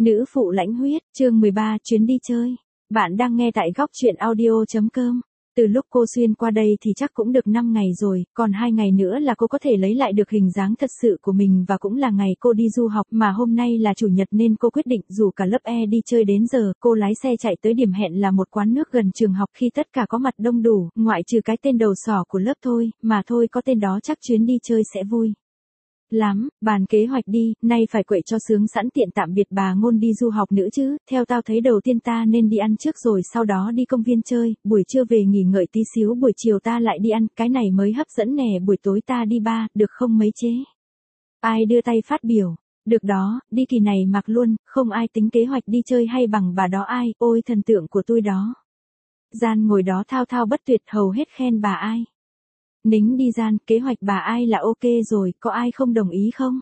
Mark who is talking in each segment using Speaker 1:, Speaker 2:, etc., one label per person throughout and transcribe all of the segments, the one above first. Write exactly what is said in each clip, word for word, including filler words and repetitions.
Speaker 1: Nữ phụ lãnh huyết, chương mười ba, chuyến đi chơi. Bạn đang nghe tại góc truyện audio chấm com. Từ lúc cô xuyên qua đây thì chắc cũng được năm ngày rồi, còn hai ngày nữa là cô có thể lấy lại được hình dáng thật sự của mình và cũng là ngày cô đi du học, mà hôm nay là chủ nhật nên cô quyết định rủ cả lớp E đi chơi đến giờ. Cô lái xe chạy tới điểm hẹn là một quán nước gần trường học khi tất cả có mặt đông đủ, ngoại trừ cái tên đầu sỏ của lớp thôi, mà thôi có tên đó chắc chuyến đi chơi sẽ vui lắm. Bàn kế hoạch đi, nay phải quậy cho sướng sẵn tiện tạm biệt bà Ngôn đi du học nữa chứ, theo tao thấy đầu tiên ta nên đi ăn trước rồi sau đó đi công viên chơi, buổi trưa về nghỉ ngơi tí xíu buổi chiều ta lại đi ăn, cái này mới hấp dẫn nè, buổi tối ta đi bar, được không mấy chế? Ai đưa tay phát biểu? Được đó, đi kỳ này mặc luôn, không ai tính kế hoạch đi chơi hay bằng bà đó ai, ôi thần tượng của tôi đó. Gian ngồi đó thao thao bất tuyệt hầu hết khen bà ai. Nính đi Gian, kế hoạch bà ai là ok rồi, có ai không đồng ý không?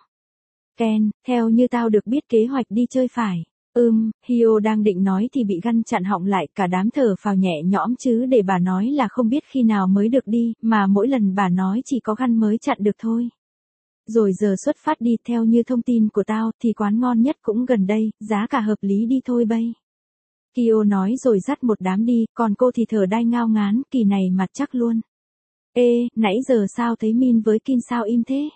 Speaker 1: Ken, theo như tao được biết kế hoạch đi chơi phải. Ừm, Hio đang định nói thì bị Găn chặn họng lại, cả đám thở phào nhẹ nhõm chứ để bà nói là không biết khi nào mới được đi, mà mỗi lần bà nói chỉ có Găn mới chặn được thôi. Rồi giờ xuất phát đi, theo như thông tin của tao thì quán ngon nhất cũng gần đây, giá cả hợp lý đi thôi bây. Hio nói rồi dắt một đám đi, còn cô thì thở đai ngao ngán, kỳ này mặt chắc luôn. Ê, nãy giờ sao thấy Min với Kin sao im thế?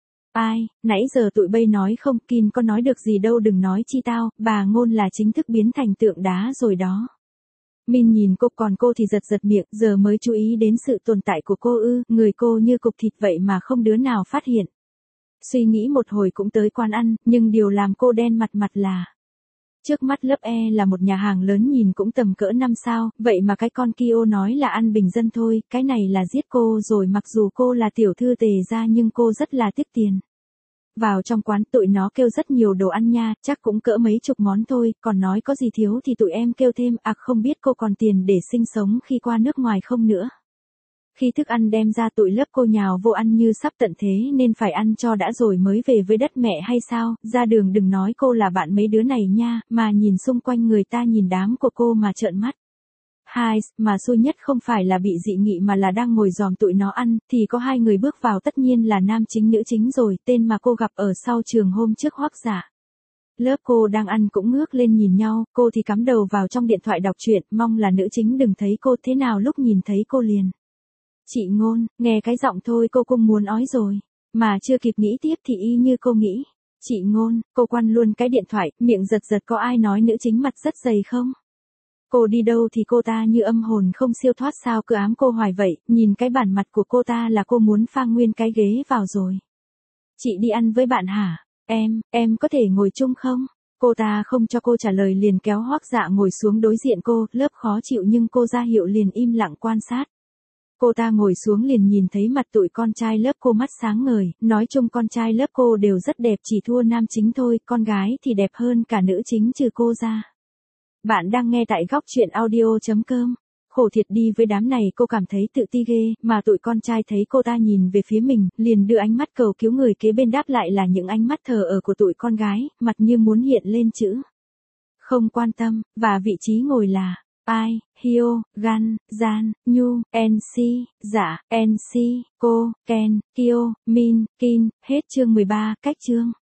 Speaker 1: Ai, nãy giờ tụi bay nói không, Kin có nói được gì đâu, đừng nói chi tao, bà Ngôn là chính thức biến thành tượng đá rồi đó. Min nhìn cô, còn cô thì giật giật miệng, giờ mới chú ý đến sự tồn tại của cô ư, người cô như cục thịt vậy mà không đứa nào phát hiện. Suy nghĩ một hồi cũng tới quán ăn, nhưng điều làm cô đen mặt mặt là trước mắt lớp E là một nhà hàng lớn nhìn cũng tầm cỡ năm sao, vậy mà cái con Kio nói là ăn bình dân thôi, cái này là giết cô rồi, mặc dù cô là tiểu thư Tề gia nhưng cô rất là tiếc tiền. Vào trong quán tụi nó kêu rất nhiều đồ ăn nha, chắc cũng cỡ mấy chục món thôi, còn nói có gì thiếu thì tụi em kêu thêm, à không biết cô còn tiền để sinh sống khi qua nước ngoài không nữa. Khi thức ăn đem ra tụi lớp cô nhào vô ăn như sắp tận thế nên phải ăn cho đã rồi mới về với đất mẹ hay sao, ra đường đừng nói cô là bạn mấy đứa này nha, mà nhìn xung quanh người ta nhìn đám của cô mà trợn mắt. Hai, mà xui nhất không phải là bị dị nghị mà là đang ngồi dòm tụi nó ăn, thì có hai người bước vào, tất nhiên là nam chính nữ chính rồi, tên mà cô gặp ở sau trường hôm trước Hoắc Dạ. Lớp cô đang ăn cũng ngước lên nhìn nhau, cô thì cắm đầu vào trong điện thoại đọc truyện, mong là nữ chính đừng thấy cô, thế nào lúc nhìn thấy cô liền. Chị Ngôn, nghe cái giọng thôi cô cũng muốn ói rồi, mà chưa kịp nghĩ tiếp thì y như cô nghĩ. Chị Ngôn, cô quăng luôn cái điện thoại, miệng giật giật, có ai nói nữ chính mặt rất dày không? Cô đi đâu thì cô ta như âm hồn không siêu thoát, sao cứ ám cô hoài vậy, nhìn cái bản mặt của cô ta là cô muốn phang nguyên cái ghế vào rồi. Chị đi ăn với bạn hả? Em, em có thể ngồi chung không? Cô ta không cho cô trả lời liền kéo Hoắc Dạ ngồi xuống đối diện cô, lớp khó chịu nhưng cô ra hiệu liền im lặng quan sát. Cô ta ngồi xuống liền nhìn thấy mặt tụi con trai lớp cô mắt sáng ngời, nói chung con trai lớp cô đều rất đẹp chỉ thua nam chính thôi, con gái thì đẹp hơn cả nữ chính trừ cô ra. Bạn đang nghe tại góc truyện audio chấm com. Khổ thiệt đi với đám này, cô cảm thấy tự ti ghê, mà tụi con trai thấy cô ta nhìn về phía mình, liền đưa ánh mắt cầu cứu, người kế bên đáp lại là những ánh mắt thờ ơ của tụi con gái, mặt như muốn hiện lên chữ không quan tâm, và vị trí ngồi là Ai, Hio, Gan, Gian, Nhu, en xê, Dạ, en xê, cô, Ken, Kio, Min, Kin, hết chương mười ba, cách chương.